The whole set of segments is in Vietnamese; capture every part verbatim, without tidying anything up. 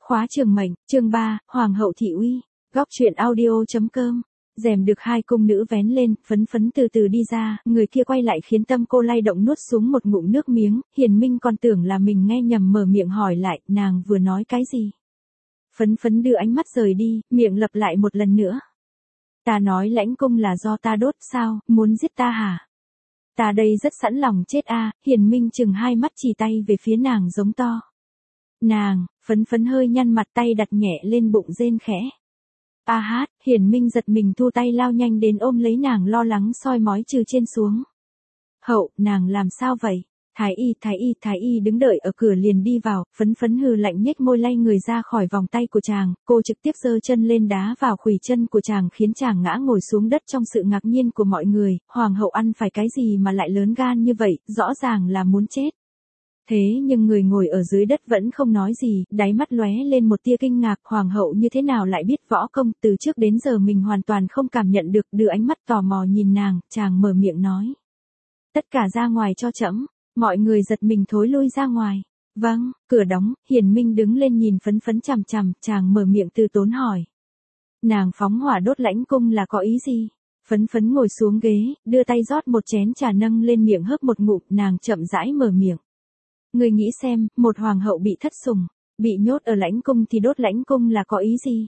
Khóa trường mệnh, chương ba, Hoàng hậu thị uy. Góc truyện audio.com. Rèm được hai cung nữ vén lên, phấn phấn từ từ đi ra, người kia quay lại khiến tâm cô lay động nuốt xuống một ngụm nước miếng, Hiền Minh còn tưởng là mình nghe nhầm mở miệng hỏi lại, nàng vừa nói cái gì? Phấn phấn đưa ánh mắt rời đi, miệng lặp lại một lần nữa. Ta nói lãnh cung là do ta đốt sao, muốn giết ta hả? Ta đây rất sẵn lòng chết a. Hiền Minh chừng hai mắt chỉ tay về phía nàng giống to. Nàng, phấn phấn hơi nhăn mặt tay đặt nhẹ lên bụng rên khẽ. A hát, Hiền Minh giật mình thu tay lao nhanh đến ôm lấy nàng lo lắng soi mói trừ trên xuống. Hậu, nàng làm sao vậy? Thái y, thái y, thái y đứng đợi ở cửa liền đi vào, phấn phấn hừ lạnh nhếch môi lay người ra khỏi vòng tay của chàng, cô trực tiếp giơ chân lên đá vào khuỷu chân của chàng khiến chàng ngã ngồi xuống đất trong sự ngạc nhiên của mọi người, hoàng hậu ăn phải cái gì mà lại lớn gan như vậy, rõ ràng là muốn chết. Thế nhưng người ngồi ở dưới đất vẫn không nói gì, đáy mắt lóe lên một tia kinh ngạc, hoàng hậu như thế nào lại biết võ công, từ trước đến giờ mình hoàn toàn không cảm nhận được, đưa ánh mắt tò mò nhìn nàng, chàng mở miệng nói. Tất cả ra ngoài cho trẫm. Mọi người giật mình thối lui ra ngoài. Vâng, cửa đóng, Hiền Minh đứng lên nhìn phấn phấn chằm chằm, chàng mở miệng từ tốn hỏi. Nàng phóng hỏa đốt lãnh cung là có ý gì? Phấn phấn ngồi xuống ghế, đưa tay rót một chén trà nâng lên miệng hớp một ngụm, nàng chậm rãi mở miệng. Người nghĩ xem, một hoàng hậu bị thất sủng, bị nhốt ở lãnh cung thì đốt lãnh cung là có ý gì?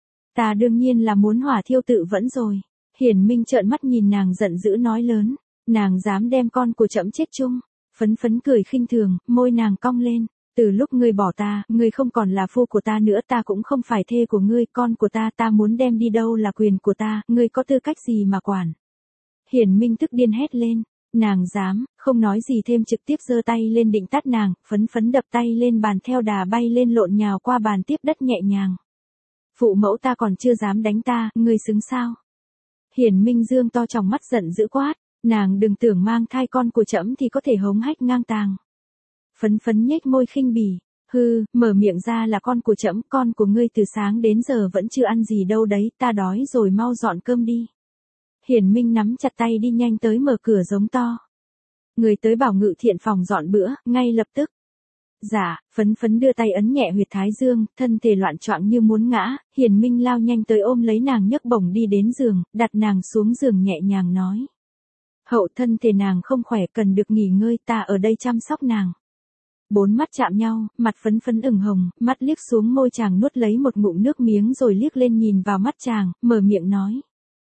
Ta đương nhiên là muốn hỏa thiêu tự vẫn rồi. Hiền Minh trợn mắt nhìn nàng giận dữ nói lớn, nàng dám đem con của trẫm chết chung. Phấn phấn cười khinh thường, môi nàng cong lên, từ lúc ngươi bỏ ta, ngươi không còn là phu của ta nữa, ta cũng không phải thê của ngươi, con của ta ta muốn đem đi đâu là quyền của ta, ngươi có tư cách gì mà quản. Hiền Minh tức điên hét lên, nàng dám, không nói gì thêm trực tiếp giơ tay lên định tát nàng, phấn phấn đập tay lên bàn theo đà bay lên lộn nhào qua bàn tiếp đất nhẹ nhàng. Phụ mẫu ta còn chưa dám đánh ta, ngươi xứng sao? Hiền Minh dương to tròng mắt giận dữ quát. Nàng đừng tưởng mang thai con của trẫm thì có thể hống hách ngang tàng. Phấn phấn nhếch môi khinh bỉ, hư, mở miệng ra là con của trẫm, con của ngươi từ sáng đến giờ vẫn chưa ăn gì đâu đấy, ta đói rồi mau dọn cơm đi. Hiền Minh nắm chặt tay đi nhanh tới mở cửa giống to. Người tới bảo ngự thiện phòng dọn bữa, ngay lập tức. Dạ, phấn phấn đưa tay ấn nhẹ huyệt thái dương, thân thể loạn choạng như muốn ngã, Hiền Minh lao nhanh tới ôm lấy nàng nhấc bổng đi đến giường, đặt nàng xuống giường nhẹ nhàng nói. Hậu thân thể nàng không khỏe cần được nghỉ ngơi, ta ở đây chăm sóc nàng. Bốn mắt chạm nhau, mặt phấn phấn ửng hồng, mắt liếc xuống môi chàng nuốt lấy một ngụm nước miếng rồi liếc lên nhìn vào mắt chàng, mở miệng nói.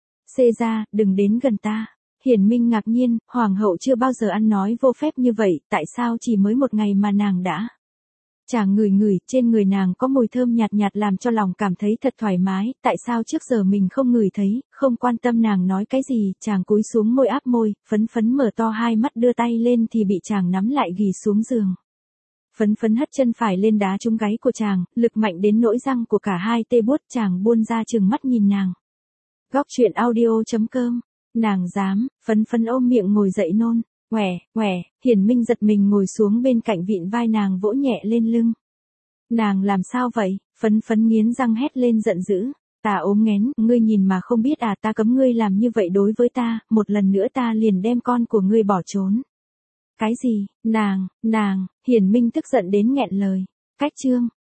Xê ra, đừng đến gần ta. Hiền Minh ngạc nhiên, hoàng hậu chưa bao giờ ăn nói vô phép như vậy, tại sao chỉ mới một ngày mà nàng đã. Chàng ngửi ngửi, trên người nàng có mùi thơm nhạt nhạt làm cho lòng cảm thấy thật thoải mái, tại sao trước giờ mình không ngửi thấy, không quan tâm nàng nói cái gì, chàng cúi xuống môi áp môi, phấn phấn mở to hai mắt đưa tay lên thì bị chàng nắm lại ghì xuống giường. Phấn phấn hất chân phải lên đá trúng gáy của chàng, lực mạnh đến nỗi răng của cả hai tê buốt, chàng buôn ra chừng mắt nhìn nàng. Góc truyện audio.com, nàng dám, phấn phấn ôm miệng ngồi dậy nôn. Quẻ, quẻ, Hiền Minh giật mình ngồi xuống bên cạnh vịn vai nàng vỗ nhẹ lên lưng. Nàng làm sao vậy? Phấn phấn nghiến răng hét lên giận dữ. Ta ốm nghén, ngươi nhìn mà không biết à, ta cấm ngươi làm như vậy đối với ta, một lần nữa ta liền đem con của ngươi bỏ trốn. Cái gì? Nàng, nàng, Hiền Minh tức giận đến nghẹn lời. Cách chương.